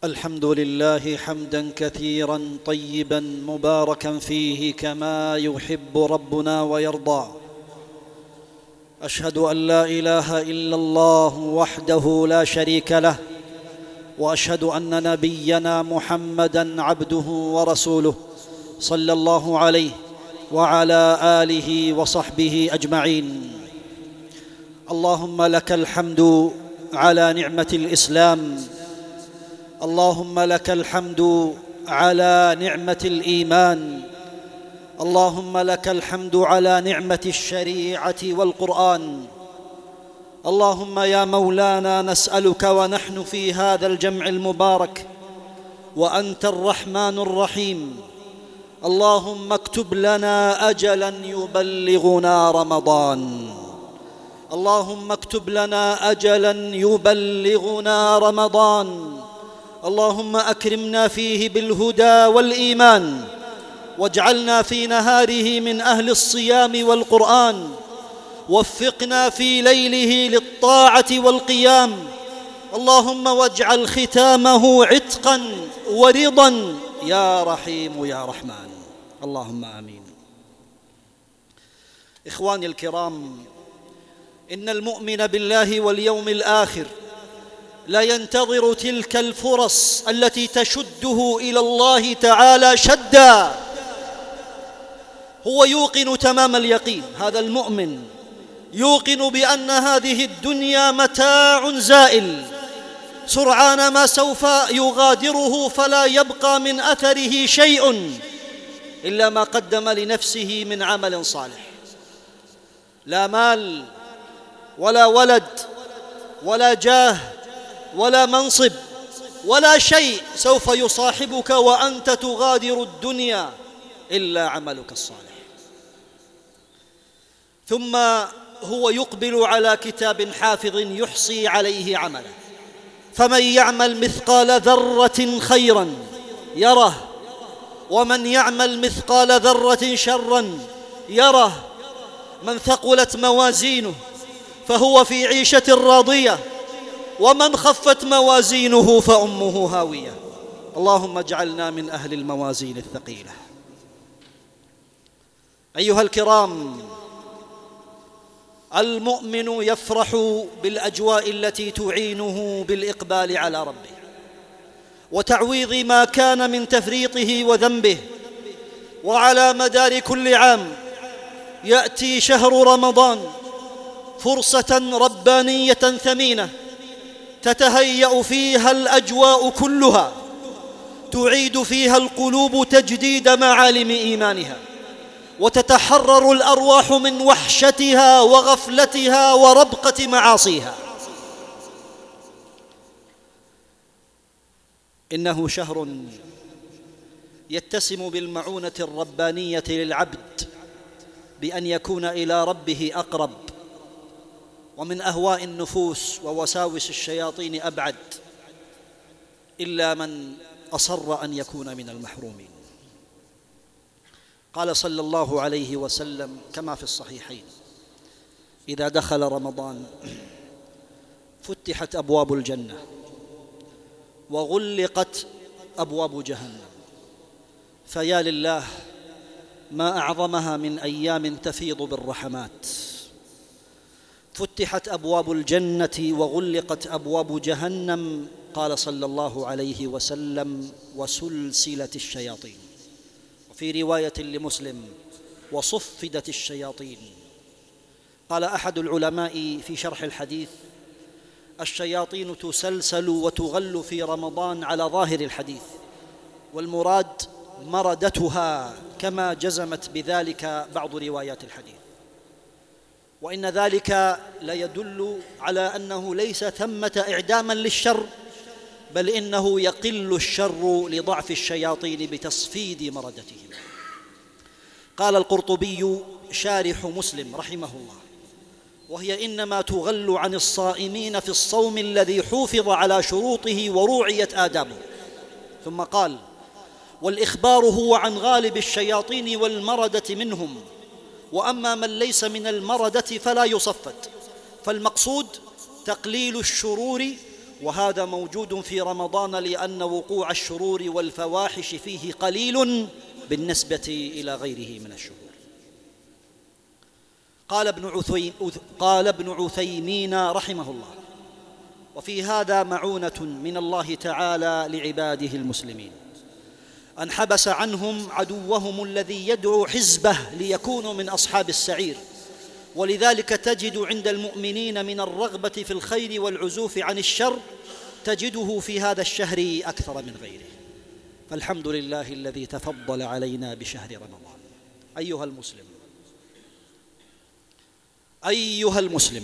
الحمد لله حمدا كثيرا طيبا مباركا فيه كما يحب ربنا ويرضى. أشهد أن لا إله إلا الله وحده لا شريك له، وأشهد أن نبينا محمدا عبده ورسوله صلى الله عليه وعلى آله وصحبه أجمعين. اللهم لك الحمد على نعمة الإسلام، اللهم لك الحمد على نعمة الإيمان، اللهم لك الحمد على نعمة الشريعة والقرآن. اللهم يا مولانا نسألك ونحن في هذا الجمع المبارك وأنت الرحمن الرحيم، اللهم اكتب لنا أجلاً يبلغنا رمضان، اللهم اكتب لنا أجلاً يبلغنا رمضان. اللهم أكرمنا فيه بالهدى والإيمان، واجعلنا في نهاره من أهل الصيام والقرآن، وفقنا في ليله للطاعة والقيام. اللهم واجعل ختامه عتقا ورضا يا رحيم يا رحمن، اللهم آمين. إخواني الكرام، إن المؤمن بالله واليوم الآخر لا ينتظر تلك الفرص التي تشده إلى الله تعالى شدا، هو يوقن تمام اليقين، هذا المؤمن يوقن بأن هذه الدنيا متاع زائل، سرعان ما سوف يغادره، فلا يبقى من أثره شيء إلا ما قدم لنفسه من عمل صالح. لا مال ولا ولد ولا جاه ولا منصب ولا شيء سوف يصاحبك وأنت تغادر الدنيا إلا عملك الصالح. ثم هو يقبل على كتاب حافظ يحصي عليه عمله، فمن يعمل مثقال ذرة خيرا يره، ومن يعمل مثقال ذرة شرا يره. من ثقلت موازينه فهو في عيشة راضية، ومن خفت موازينه فأمه هاوية. اللهم اجعلنا من أهل الموازين الثقيلة. أيها الكرام، المؤمن يفرح بالأجواء التي تعينه بالإقبال على ربه وتعويض ما كان من تفريطه وذنبه. وعلى مدار كل عام يأتي شهر رمضان فرصة ربانية ثمينة تتهيأ فيها الأجواء كلها، تعيد فيها القلوب تجديد معالم إيمانها، وتتحرر الأرواح من وحشتها وغفلتها وربقة معاصيها. إنه شهر يتسم بالمعونة الربانية للعبد بأن يكون إلى ربه أقرب، ومن أهواء النفوس ووساوس الشياطين أبعد، إلا من أصر أن يكون من المحرومين. قال صلى الله عليه وسلم كما في الصحيحين: إذا دخل رمضان فتحت أبواب الجنة وغلقت أبواب جهنم، فيا لله ما أعظمها من أيام تفيض بالرحمات. فتحت أبواب الجنة وغلقت أبواب جهنم، قال صلى الله عليه وسلم: وسلسلت الشياطين. وفي رواية لمسلم: وصفدت الشياطين. قال أحد العلماء في شرح الحديث: الشياطين تسلسل وتغل في رمضان على ظاهر الحديث، والمراد مردتها، كما جزمت بذلك بعض روايات الحديث. وإن ذلك لا يدل على أنه ليس ثمة إعداما للشر، بل إنه يقل الشر لضعف الشياطين بتصفيد مردتهم. قال القرطبي شارح مسلم رحمه الله: وهي إنما تغل عن الصائمين في الصوم الذي حوفظ على شروطه وروعيت آدابه. ثم قال: والإخبار هو عن غالب الشياطين والمردة منهم، وأما من ليس من المردة فلا يصفد، فالمقصود تقليل الشرور وهذا موجود في رمضان لأن وقوع الشرور والفواحش فيه قليل بالنسبة إلى غيره من الشهور. قال ابن عثيمين رحمه الله: وفي هذا معونة من الله تعالى لعباده المسلمين أن حبس عنهم عدوهم الذي يدعو حزبه ليكونوا من أصحاب السعير، ولذلك تجد عند المؤمنين من الرغبة في الخير والعزوف عن الشر تجده في هذا الشهر أكثر من غيره. فالحمد لله الذي تفضل علينا بشهر رمضان. أيها المسلم،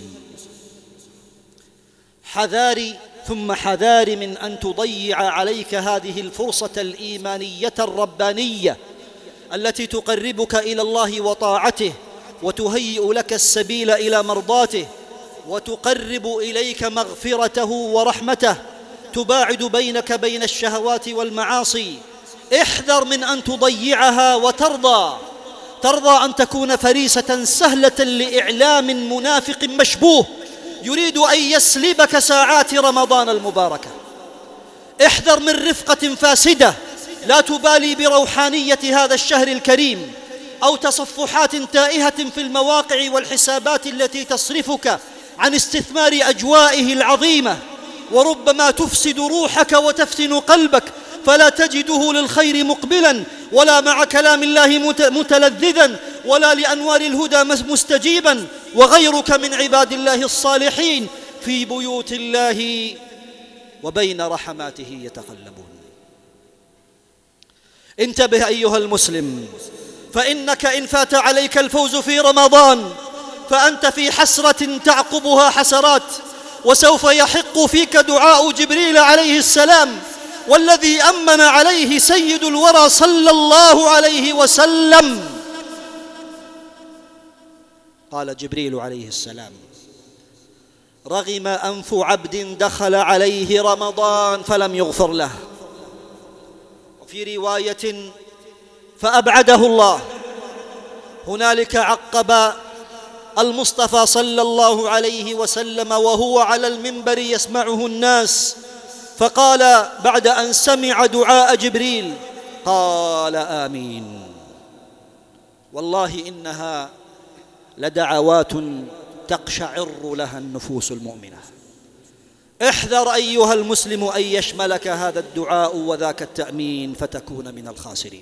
حذاري ثم حذاري من أن تضيع عليك هذه الفرصة الإيمانية الربانية التي تقربك إلى الله وطاعته، وتهيئ لك السبيل إلى مرضاته، وتقرب إليك مغفرته ورحمته، تباعد بينك بين الشهوات والمعاصي. احذر من أن تضيعها وترضى أن تكون فريسة سهلة لإعلام منافق مشبوه يريد أن يسلبك ساعات رمضان المباركة. احذر من رفقة فاسدة لا تبالي بروحانية هذا الشهر الكريم، أو تصفحات تائهة في المواقع والحسابات التي تصرفك عن استثمار أجوائه العظيمة، وربما تفسد روحك وتفتن قلبك فلا تجده للخير مقبلا، ولا مع كلام الله متلذذا، ولا لأنوار الهدى مستجيبا، وغيرك من عباد الله الصالحين في بيوت الله وبين رحماته يتقلبون. انتبه أيها المسلم، فإنك إن فات عليك الفوز في رمضان فأنت في حسرة تعقبها حسرات، وسوف يحق فيك دعاء جبريل عليه السلام، والذي أمن عليه سيد الورى صلى الله عليه وسلم. قال جبريل عليه السلام: رغم أنف عبد دخل عليه رمضان فلم يغفر له. وفي رواية: فأبعده الله. هنالك عقب المصطفى صلى الله عليه وسلم وهو على المنبر يسمعه الناس، فقال بعد أن سمع دعاء جبريل: قال آمين. والله إنها لدعوات تقشعر لها النفوس المؤمنة. احذر أيها المسلم أن يشملك هذا الدعاء وذاك التأمين فتكون من الخاسرين.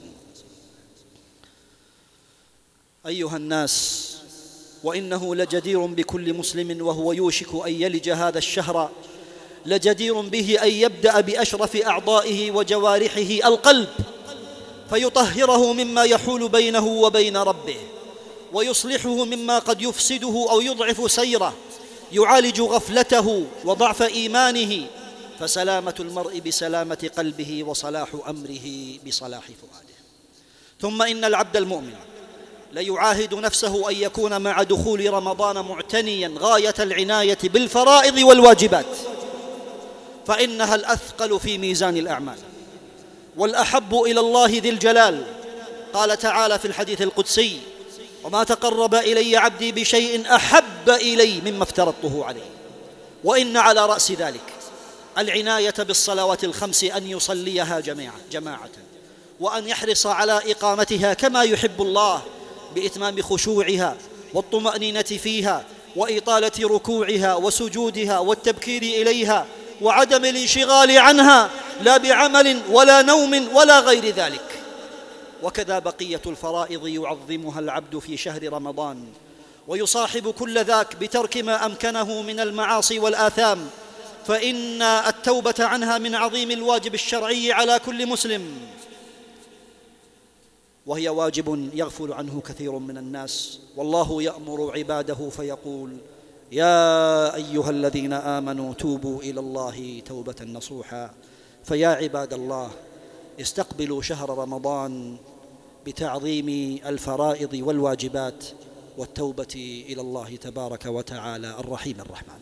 أيها الناس، وإنه لجدير بكل مسلم وهو يوشك أن يلج هذا الشهر، لجدير به أن يبدأ بأشرف أعضائه وجوارحه القلب، فيطهره مما يحول بينه وبين ربه، ويصلحه مما قد يفسده أو يضعف سيره، يعالج غفلته وضعف إيمانه، فسلامة المرء بسلامة قلبه، وصلاح أمره بصلاح فؤاده. ثم إن العبد المؤمن ليعاهد نفسه أن يكون مع دخول رمضان معتنيا غاية العناية بالفرائض والواجبات، فإنها الأثقل في ميزان الأعمال والأحب إلى الله ذي الجلال. قال تعالى في الحديث القدسي: وما تقرب إلي عبدي بشيء أحب إلي مما افترضته عليه. وإن على رأس ذلك العناية بالصلوات الخمس، أن يصليها جماعة، وأن يحرص على إقامتها كما يحب الله، بإتمام خشوعها والطمأنينة فيها، وإطالة ركوعها وسجودها والتبكير إليها، وعدم الانشغال عنها لا بعمل ولا نوم ولا غير ذلك. وكذا بقية الفرائض يعظمها العبد في شهر رمضان، ويصاحب كل ذاك بترك ما أمكنه من المعاصي والآثام، فإن التوبة عنها من عظيم الواجب الشرعي على كل مسلم، وهي واجب يغفل عنه كثير من الناس. والله يأمر عباده فيقول: يا أيها الذين آمنوا توبوا إلى الله توبة نصوحا. فيا عباد الله، استقبلوا شهر رمضان بتعظيم الفرائض والواجبات والتوبة إلى الله تبارك وتعالى الرحيم الرحمن.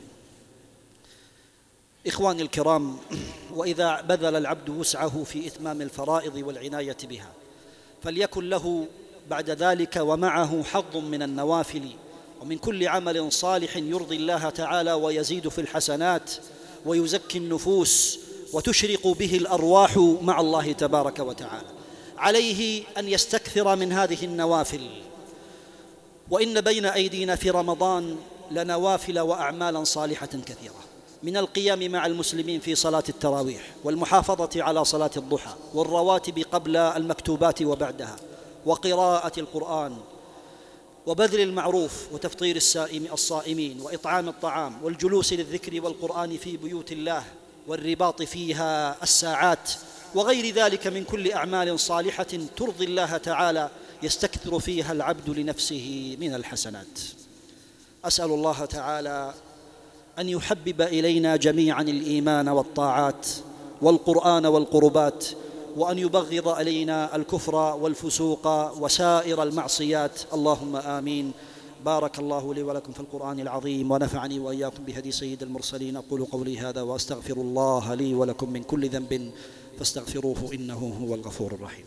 إخواني الكرام، وإذا بذل العبد وسعه في إتمام الفرائض والعناية بها، فليكن له بعد ذلك ومعه حظ من النوافل ومن كل عمل صالح يرضي الله تعالى ويزيد في الحسنات، ويزكي النفوس وتشرق به الأرواح مع الله تبارك وتعالى. عليه أن يستكثر من هذه النوافل. وإن بين أيدينا في رمضان لنوافل وأعمالا صالحة كثيرة، من القيام مع المسلمين في صلاة التراويح، والمحافظة على صلاة الضحى، والرواتب قبل المكتوبات وبعدها، وقراءة القرآن، وبذل المعروف، وتفطير الصائمين، وإطعام الطعام، والجلوس للذكر والقرآن في بيوت الله، والرباط فيها الساعات، وغير ذلك من كل أعمال صالحة ترضي الله تعالى يستكثر فيها العبد لنفسه من الحسنات. أسأل الله تعالى أن يحبب إلينا جميعا الإيمان والطاعات والقرآن والقربات، وأن يبغض علينا الكفر والفسوق وسائر المعصيات، اللهم آمين. بارك الله لي ولكم في القرآن العظيم، ونفعني وإياكم بهدي سيد المرسلين. أقول قولي هذا وأستغفر الله لي ولكم من كل ذنب فاستغفروه إنه هو الغفور الرحيم.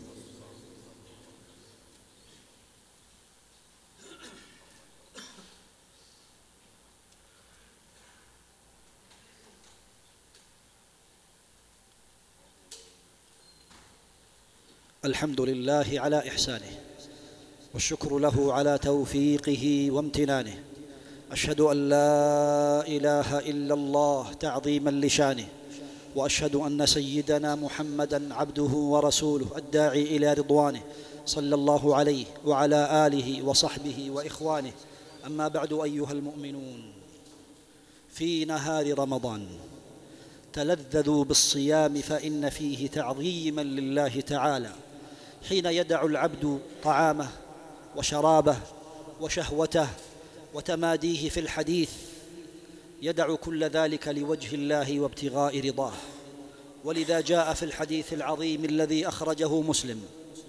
الحمد لله على إحسانه، والشكر له على توفيقه وامتنانه. أشهد أن لا إله إلا الله تعظيما لشانه، وأشهد أن سيدنا محمدًا عبده ورسوله الداعي إلى رضوانه، صلى الله عليه وعلى آله وصحبه وإخوانه. أما بعد، أيها المؤمنون، في نهار رمضان تلذذوا بالصيام، فإن فيه تعظيما لله تعالى، حين يدع العبد طعامه وشرابه وشهوته وتماديه في الحديث، يدع كل ذلك لوجه الله وابتغاء رضاه. ولذا جاء في الحديث العظيم الذي أخرجه مسلم: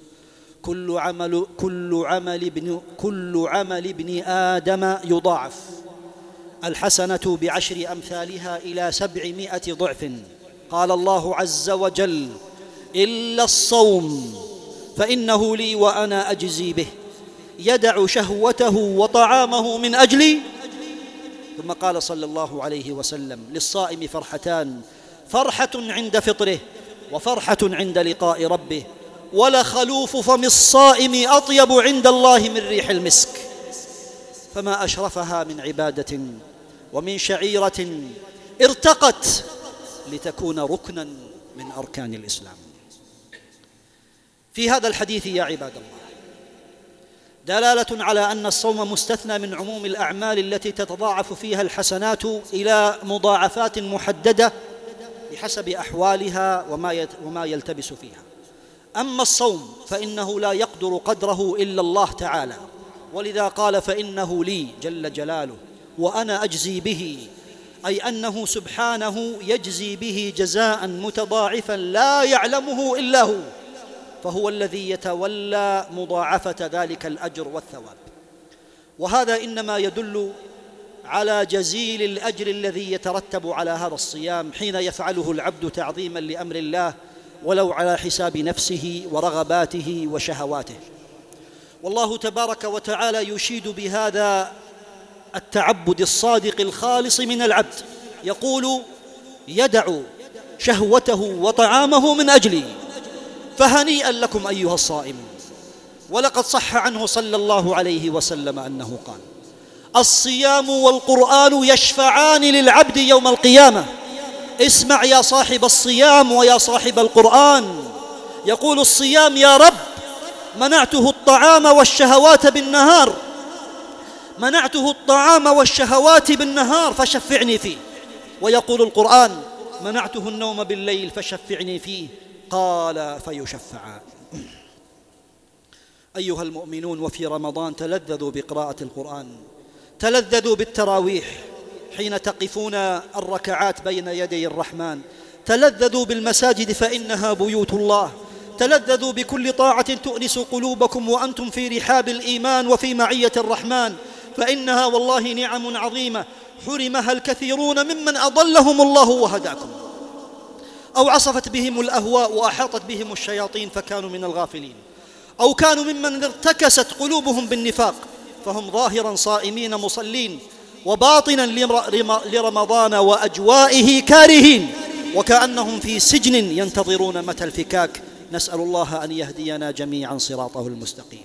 كل عمل ابن آدم يضاعف، الحسنة بعشر أمثالها إلى 700 ضعف. قال الله عز وجل: إلا الصوم فإنه لي وأنا أجزي به، يدع شهوته وطعامه من أجلي. ثم قال صلى الله عليه وسلم: للصائم فرحتان، فرحة عند فطره، وفرحة عند لقاء ربه، ولخلوف فم الصائم أطيب عند الله من ريح المسك. فما أشرفها من عبادة ومن شعيرة ارتقت لتكون ركنا من أركان الإسلام. في هذا الحديث يا عباد الله دلالة على أن الصوم مستثنى من عموم الأعمال التي تتضاعف فيها الحسنات إلى مضاعفات محددة بحسب أحوالها وما يلتبس فيها. أما الصوم فإنه لا يقدر قدره إلا الله تعالى، ولذا قال: فإنه لي جل جلاله وأنا أجزي به، أي أنه سبحانه يجزي به جزاء متضاعفا لا يعلمه إلا هو، فهو الذي يتولى مضاعفة ذلك الأجر والثواب. وهذا إنما يدل على جزيل الأجر الذي يترتب على هذا الصيام حين يفعله العبد تعظيما لأمر الله، ولو على حساب نفسه ورغباته وشهواته. والله تبارك وتعالى يشيد بهذا التعبد الصادق الخالص من العبد، يقول: يدع شهوته وطعامه من أجلي، فهنيئا لكم أيها الصائمون. ولقد صح عنه صلى الله عليه وسلم أنه قال: الصيام والقرآن يشفعان للعبد يوم القيامة. اسمع يا صاحب الصيام ويا صاحب القرآن، يقول الصيام: يا رب، منعته الطعام والشهوات بالنهار، منعته الطعام والشهوات بالنهار فشفعني فيه. ويقول القرآن: منعته النوم بالليل فشفعني فيه. قال: فيشفعان. أيها المؤمنون، وفي رمضان تلذذوا بقراءة القرآن، تلذذوا بالتراويح حين تقفون الركعات بين يدي الرحمن، تلذذوا بالمساجد فإنها بيوت الله، تلذذوا بكل طاعة تؤنس قلوبكم وأنتم في رحاب الإيمان وفي معية الرحمن، فإنها والله نعم عظيمة حرمها الكثيرون ممن أضلهم الله وهداكم، أو عصفت بهم الأهواء وأحاطت بهم الشياطين فكانوا من الغافلين، أو كانوا ممن ارتكست قلوبهم بالنفاق فهم ظاهرا صائمين مصلين، وباطنا لرمضان وأجوائه كارهين، وكأنهم في سجن ينتظرون متى الفكاك. نسأل الله أن يهدينا جميعا صراطه المستقيم.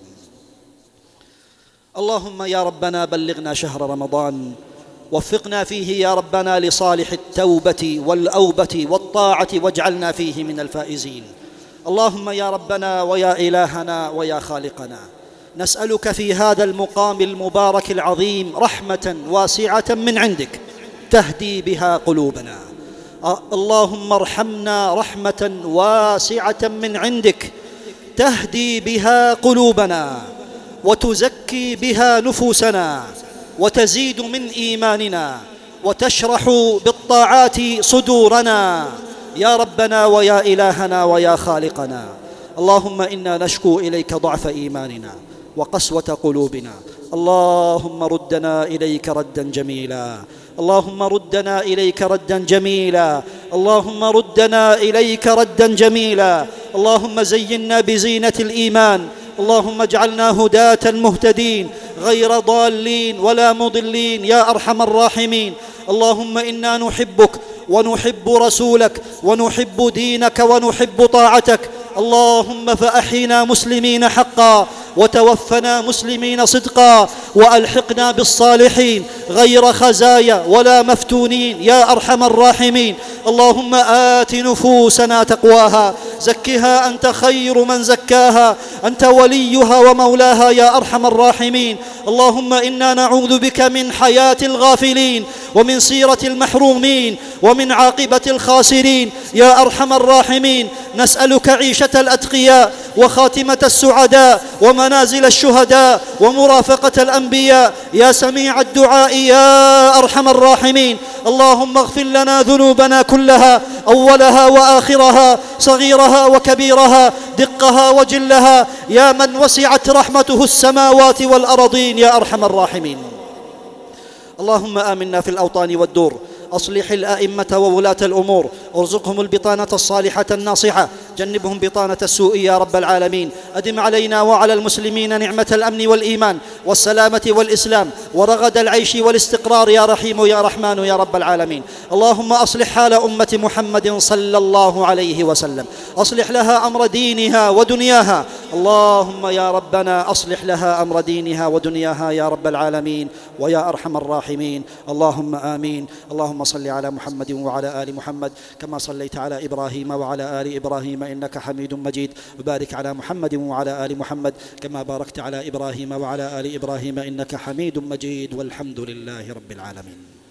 اللهم يا ربنا بلغنا شهر رمضان، وفقنا فيه يا ربنا لصالح التوبة والأوبة والطاعة، واجعلنا فيه من الفائزين. اللهم يا ربنا ويا إلهنا ويا خالقنا، نسألك في هذا المقام المبارك العظيم رحمة واسعة من عندك تهدي بها قلوبنا. اللهم ارحمنا رحمة واسعة من عندك تهدي بها قلوبنا، وتزكي بها نفوسنا، وتزيد من إيماننا، وتشرح بالطاعات صدورنا يا ربنا ويا إلهنا ويا خالقنا. اللهم إنا نشكو إليك ضعف إيماننا وقسوة قلوبنا. اللهم ردنا إليك ردا جميلا، اللهم ردنا إليك ردا جميلا، اللهم ردنا إليك ردا جميلا. اللهم زينا بزينة الإيمان، اللهم اجعلنا هداة مهتدين غير ضالين ولا مضلين يا أرحم الراحمين. اللهم إنا نحبك ونحب رسولك ونحب دينك ونحب طاعتك. اللهم فأحينا مسلمين حقا، وتوفنا مسلمين صدقا، وألحقنا بالصالحين غير خزايا ولا مفتونين يا أرحم الراحمين. اللهم آت نفوسنا تقواها، زكها أنت خير من زكاها، أنت وليها ومولاها يا أرحم الراحمين. اللهم إنا نعوذ بك من حياة الغافلين، ومن سيرة المحرومين، ومن عاقبة الخاسرين يا أرحم الراحمين. نسألك عيشة الأتقياء، وخاتمة السعداء، ومنازل الشهداء، ومرافقة الأنبياء يا سميع الدعاء يا أرحم الراحمين. اللهم اغفر لنا ذنوبنا كلها، أولها وآخرها، صغيرها وكبيرها، دقها وجلها، يا من وسعت رحمته السماوات والأرضين يا أرحم الراحمين. اللهم آمنا في الأوطان والدور، أصلح الأئمة وولاة الأمور، ارزقهم البطانة الصالحة الناصحة، جنبهم بطانة السوء يا رب العالمين. أدم علينا وعلى المسلمين نعمة الأمن والإيمان والسلامة والإسلام ورغد العيش والاستقرار يا رحيم يا رحمن يا رب العالمين. اللهم أصلح حال أمة محمد صلى الله عليه وسلم، أصلح لها أمر دينها ودنياها. اللهم يا ربنا أصلح لها أمر دينها ودنياها يا رب العالمين ويا أرحم الراحمين. اللهم آمين. اللهم صل على محمد وعلى آل محمد كما صليت على إبراهيم وعلى آل إبراهيم إنك حميد مجيد، وبارك على محمد وعلى آل محمد كما باركت على إبراهيم وعلى آل إبراهيم إنك حميد مجيد، والحمد لله رب العالمين.